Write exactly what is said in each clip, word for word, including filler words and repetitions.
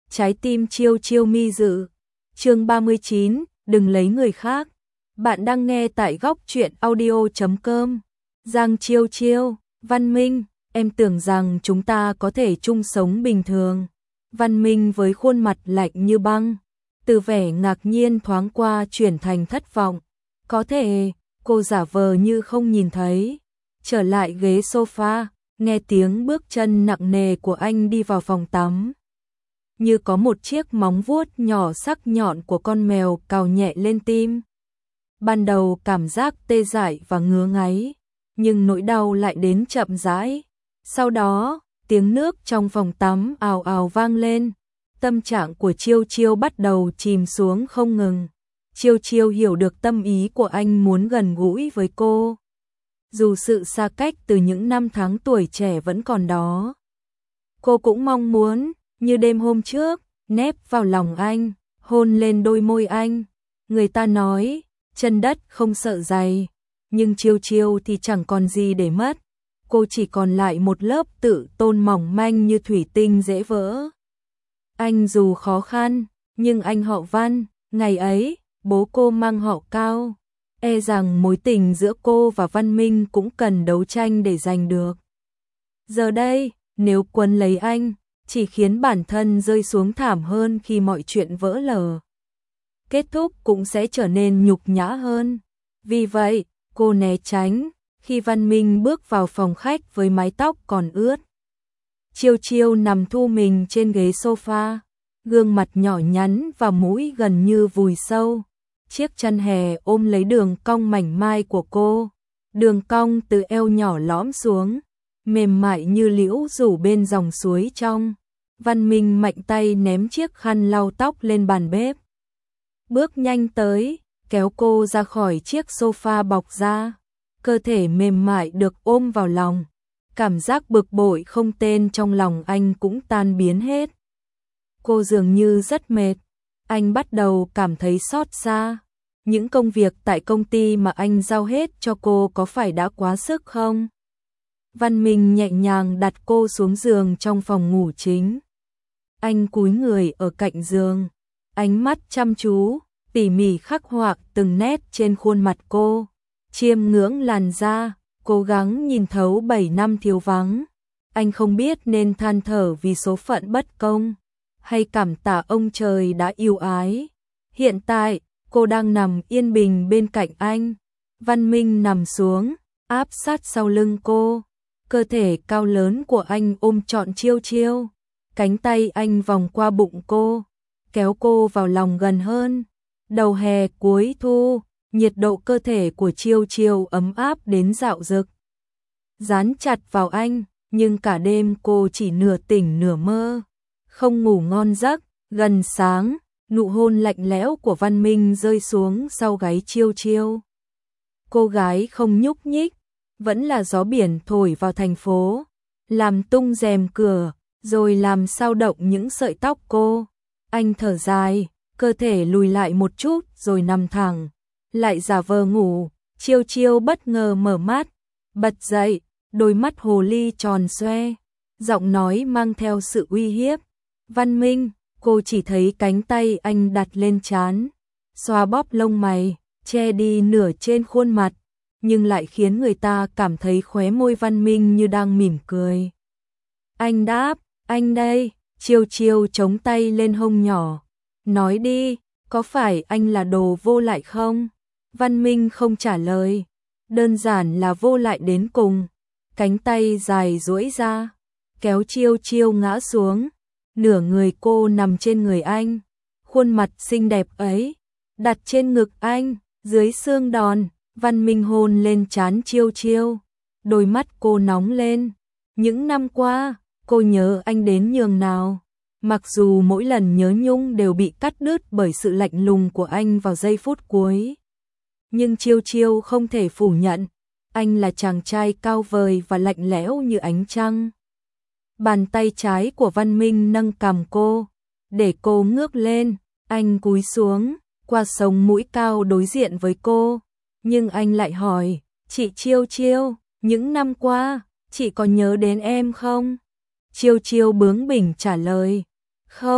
Trái tim Chiêu Chiêu mi dự. Chương ba mươi chín, đừng lấy người khác. Bạn đang nghe tại góc truyện audio chấm com. Giang Chiêu Chiêu, Văn Minh, em tưởng rằng chúng ta có thể chung sống bình thường. Văn Minh với khuôn mặt lạnh như băng, từ vẻ ngạc nhiên thoáng qua chuyển thành thất vọng. Có thể, cô giả vờ như không nhìn thấy. Trở lại ghế sofa, nghe tiếng bước chân nặng nề của anh đi vào phòng tắm. Như có một chiếc móng vuốt nhỏ sắc nhọn của con mèo cào nhẹ lên tim. Ban đầu cảm giác tê dại và ngứa ngáy, nhưng nỗi đau lại đến chậm rãi. Sau đó, tiếng nước trong phòng tắm ào ào vang lên. Tâm trạng của Chiêu Chiêu bắt đầu chìm xuống không ngừng. Chiêu Chiêu hiểu được tâm ý của anh muốn gần gũi với cô. Dù sự xa cách từ những năm tháng tuổi trẻ vẫn còn đó. Cô cũng mong muốn, như đêm hôm trước, nép vào lòng anh, hôn lên đôi môi anh. Người ta nói, chân đất không sợ dày, nhưng Chiêu Chiêu thì chẳng còn gì để mất. Cô chỉ còn lại một lớp tự tôn mỏng manh như thủy tinh dễ vỡ. Anh dù khó khăn, nhưng anh họ Văn, ngày ấy, bố cô mang họ Cao. E rằng mối tình giữa cô và Văn Minh cũng cần đấu tranh để giành được. Giờ đây, nếu quấn lấy anh, chỉ khiến bản thân rơi xuống thảm hơn khi mọi chuyện vỡ lở. Kết thúc cũng sẽ trở nên nhục nhã hơn. Vì vậy, cô né tránh khi Văn Minh bước vào phòng khách với mái tóc còn ướt. Chiêu Chiêu nằm thu mình trên ghế sofa, gương mặt nhỏ nhắn và mũi gần như vùi sâu. Chiếc chăn hè ôm lấy đường cong mảnh mai của cô. Đường cong từ eo nhỏ lõm xuống, mềm mại như liễu rủ bên dòng suối trong. Văn Minh mạnh tay ném chiếc khăn lau tóc lên bàn bếp. Bước nhanh tới, kéo cô ra khỏi chiếc sofa bọc da. Cơ thể mềm mại được ôm vào lòng. Cảm giác bực bội không tên trong lòng anh cũng tan biến hết. Cô dường như rất mệt. Anh bắt đầu cảm thấy xót xa. Những công việc tại công ty mà anh giao hết cho cô có phải đã quá sức không? Văn Minh nhẹ nhàng đặt cô xuống giường trong phòng ngủ chính. Anh cúi người ở cạnh giường, ánh mắt chăm chú, tỉ mỉ khắc họa từng nét trên khuôn mặt cô. Chiêm ngưỡng làn da, cố gắng nhìn thấu bảy năm thiếu vắng. Anh không biết nên than thở vì số phận bất công, hay cảm tạ ông trời đã yêu ái. Hiện tại, cô đang nằm yên bình bên cạnh anh. Văn Minh nằm xuống, áp sát sau lưng cô. Cơ thể cao lớn của anh ôm trọn Chiêu Chiêu. Cánh tay anh vòng qua bụng cô, kéo cô vào lòng gần hơn. Đầu hè cuối thu, nhiệt độ cơ thể của Chiêu Chiêu ấm áp đến dạo dực. Dán chặt vào anh, nhưng cả đêm cô chỉ nửa tỉnh nửa mơ, không ngủ ngon giấc. Gần sáng, nụ hôn lạnh lẽo của Văn Minh rơi xuống sau gáy Chiêu Chiêu. Cô gái không nhúc nhích, vẫn là gió biển thổi vào thành phố, làm tung rèm cửa, rồi làm sao động những sợi tóc cô. Anh thở dài, cơ thể lùi lại một chút rồi nằm thẳng, lại giả vờ ngủ. Chiêu Chiêu bất ngờ mở mắt, bật dậy, đôi mắt hồ ly tròn xoe, giọng nói mang theo sự uy hiếp. Văn Minh, cô chỉ thấy cánh tay anh đặt lên trán, xoa bóp lông mày, che đi nửa trên khuôn mặt, nhưng lại khiến người ta cảm thấy khóe môi Văn Minh như đang mỉm cười. Anh đáp, anh đây. Chiêu Chiêu chống tay lên hông nhỏ. Nói đi, có phải anh là đồ vô lại không? Văn Minh không trả lời. Đơn giản là vô lại đến cùng. Cánh tay dài duỗi ra, kéo Chiêu Chiêu ngã xuống. Nửa người cô nằm trên người anh. Khuôn mặt xinh đẹp ấy đặt trên ngực anh, dưới xương đòn. Văn Minh hôn lên trán Chiêu Chiêu. Đôi mắt cô nóng lên. Những năm qua, cô nhớ anh đến nhường nào. Mặc dù mỗi lần nhớ nhung đều bị cắt đứt bởi sự lạnh lùng của anh vào giây phút cuối. Nhưng Chiêu Chiêu không thể phủ nhận, anh là chàng trai cao vời và lạnh lẽo như ánh trăng. Bàn tay trái của Văn Minh nâng cằm cô, để cô ngước lên. Anh cúi xuống, qua sống mũi cao đối diện với cô. Nhưng anh lại hỏi, chị Chiêu Chiêu, những năm qua, chị có nhớ đến em không? Chiêu Chiêu bướng bỉnh trả lời, không,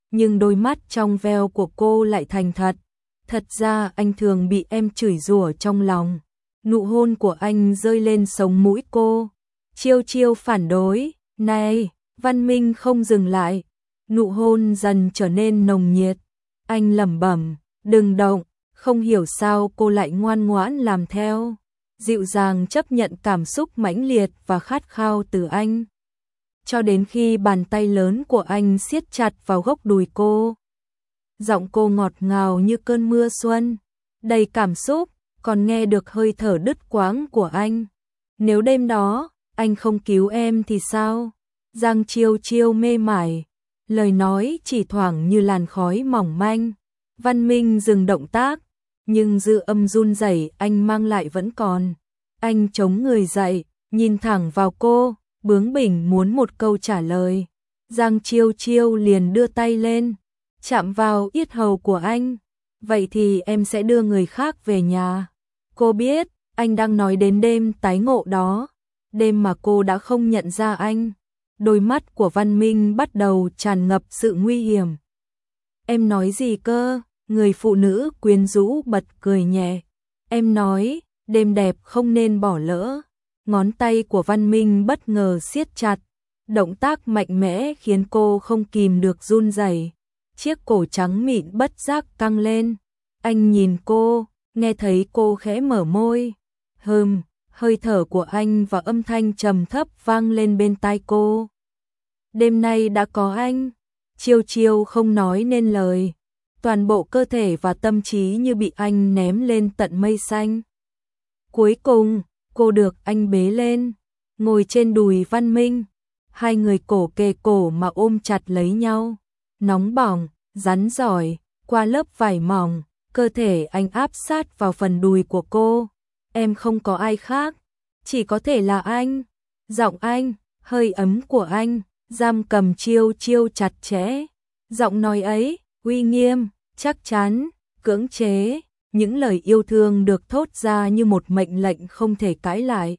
nhưng đôi mắt trong veo của cô lại thành thật. Thật ra anh thường bị em chửi rủa trong lòng. Nụ hôn của anh rơi lên sống mũi cô. Chiêu Chiêu phản đối, này, Văn Minh không dừng lại. Nụ hôn dần trở nên nồng nhiệt. Anh lẩm bẩm, đừng động, không hiểu sao cô lại ngoan ngoãn làm theo. Dịu dàng chấp nhận cảm xúc mãnh liệt và khát khao từ anh. Cho đến khi bàn tay lớn của anh siết chặt vào gốc đùi cô. Giọng cô ngọt ngào như cơn mưa xuân, đầy cảm xúc, còn nghe được hơi thở đứt quãng của anh. Nếu đêm đó, anh không cứu em thì sao? Giang Chiêu Chiêu mê mải, lời nói chỉ thoảng như làn khói mỏng manh. Văn Minh dừng động tác, nhưng dư âm run rẩy anh mang lại vẫn còn. Anh chống người dậy, nhìn thẳng vào cô, bướng bỉnh muốn một câu trả lời. Giang Chiêu Chiêu liền đưa tay lên, chạm vào yết hầu của anh. Vậy thì em sẽ đưa người khác về nhà. Cô biết, anh đang nói đến đêm tái ngộ đó. Đêm mà cô đã không nhận ra anh. Đôi mắt của Văn Minh bắt đầu tràn ngập sự nguy hiểm. Em nói gì cơ? Người phụ nữ quyến rũ bật cười nhẹ. Em nói, đêm đẹp không nên bỏ lỡ. Ngón tay của Văn Minh bất ngờ siết chặt. Động tác mạnh mẽ khiến cô không kìm được run rẩy. Chiếc cổ trắng mịn bất giác căng lên. Anh nhìn cô, nghe thấy cô khẽ mở môi. Hừm, hơi thở của anh và âm thanh trầm thấp vang lên bên tai cô. Đêm nay đã có anh. Chiêu Chiêu không nói nên lời. Toàn bộ cơ thể và tâm trí như bị anh ném lên tận mây xanh. Cuối cùng, cô được anh bế lên, ngồi trên đùi Văn Minh. Hai người cổ kề cổ mà ôm chặt lấy nhau. Nóng bỏng, rắn rỏi, qua lớp vải mỏng, cơ thể anh áp sát vào phần đùi của cô. Em không có ai khác, chỉ có thể là anh. Giọng anh, hơi ấm của anh, giam cầm Chiêu Chiêu chặt chẽ. Giọng nói ấy, uy nghiêm, chắc chắn, cưỡng chế. Những lời yêu thương được thốt ra như một mệnh lệnh không thể cãi lại.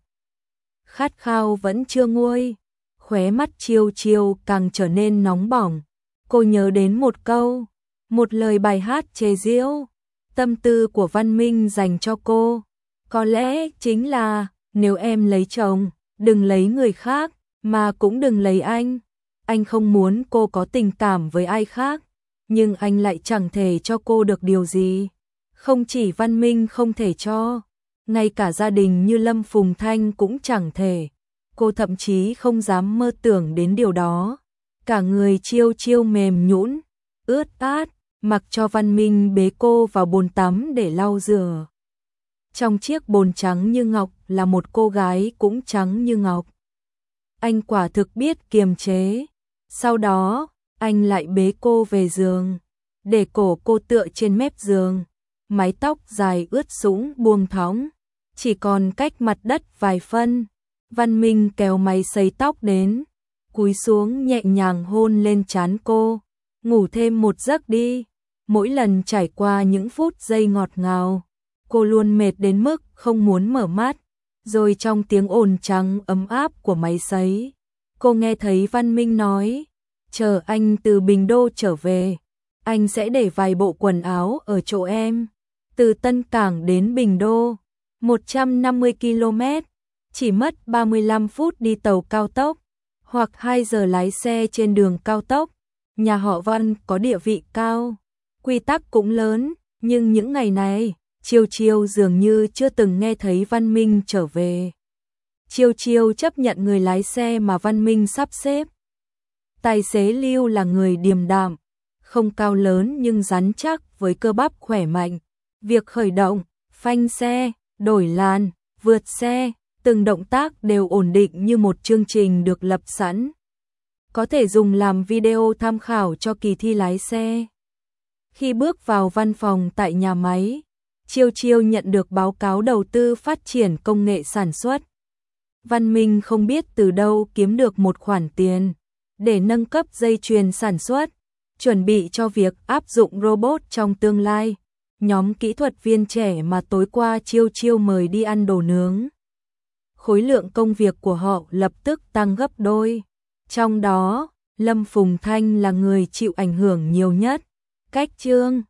Khát khao vẫn chưa nguôi, khóe mắt Chiêu Chiêu càng trở nên nóng bỏng. Cô nhớ đến một câu, một lời bài hát chế giễu, tâm tư của Văn Minh dành cho cô. Có lẽ chính là, nếu em lấy chồng, đừng lấy người khác, mà cũng đừng lấy anh. Anh không muốn cô có tình cảm với ai khác, nhưng anh lại chẳng thể cho cô được điều gì. Không chỉ Văn Minh không thể cho, ngay cả gia đình như Lâm Phùng Thanh cũng chẳng thể. Cô thậm chí không dám mơ tưởng đến điều đó. Cả người Chiêu Chiêu mềm nhũn, ướt át, mặc cho Văn Minh bế cô vào bồn tắm để lau rửa. Trong chiếc bồn trắng như ngọc là một cô gái cũng trắng như ngọc. Anh quả thực biết kiềm chế. Sau đó, anh lại bế cô về giường, để cổ cô tựa trên mép giường. Mái tóc dài ướt sũng buông thõng, chỉ còn cách mặt đất vài phân. Văn Minh kéo máy sấy tóc đến, cúi xuống nhẹ nhàng hôn lên trán cô. Ngủ thêm một giấc đi. Mỗi lần trải qua những phút giây ngọt ngào, cô luôn mệt đến mức không muốn mở mắt. Rồi trong tiếng ồn trắng ấm áp của máy sấy, cô nghe thấy Văn Minh nói, chờ anh từ Bình Đô trở về, anh sẽ để vài bộ quần áo ở chỗ em. Từ Tân Cảng đến Bình Đô, một trăm năm mươi ki lô mét, chỉ mất ba mươi lăm phút đi tàu cao tốc, hoặc hai giờ lái xe trên đường cao tốc. Nhà họ Văn có địa vị cao, quy tắc cũng lớn, nhưng những ngày này, Chiêu Chiêu dường như chưa từng nghe thấy Văn Minh trở về. Chiêu Chiêu chấp nhận người lái xe mà Văn Minh sắp xếp. Tài xế Lưu là người điềm đạm, không cao lớn nhưng rắn chắc với cơ bắp khỏe mạnh. Việc khởi động, phanh xe, đổi làn, vượt xe, từng động tác đều ổn định như một chương trình được lập sẵn. Có thể dùng làm video tham khảo cho kỳ thi lái xe. Khi bước vào văn phòng tại nhà máy, Chiêu Chiêu nhận được báo cáo đầu tư phát triển công nghệ sản xuất. Văn Minh không biết từ đâu kiếm được một khoản tiền để nâng cấp dây chuyền sản xuất, chuẩn bị cho việc áp dụng robot trong tương lai. Nhóm kỹ thuật viên trẻ mà tối qua Chiêu Chiêu mời đi ăn đồ nướng. Khối lượng công việc của họ lập tức tăng gấp đôi. Trong đó, Lâm Phùng Thanh là người chịu ảnh hưởng nhiều nhất. Cách chương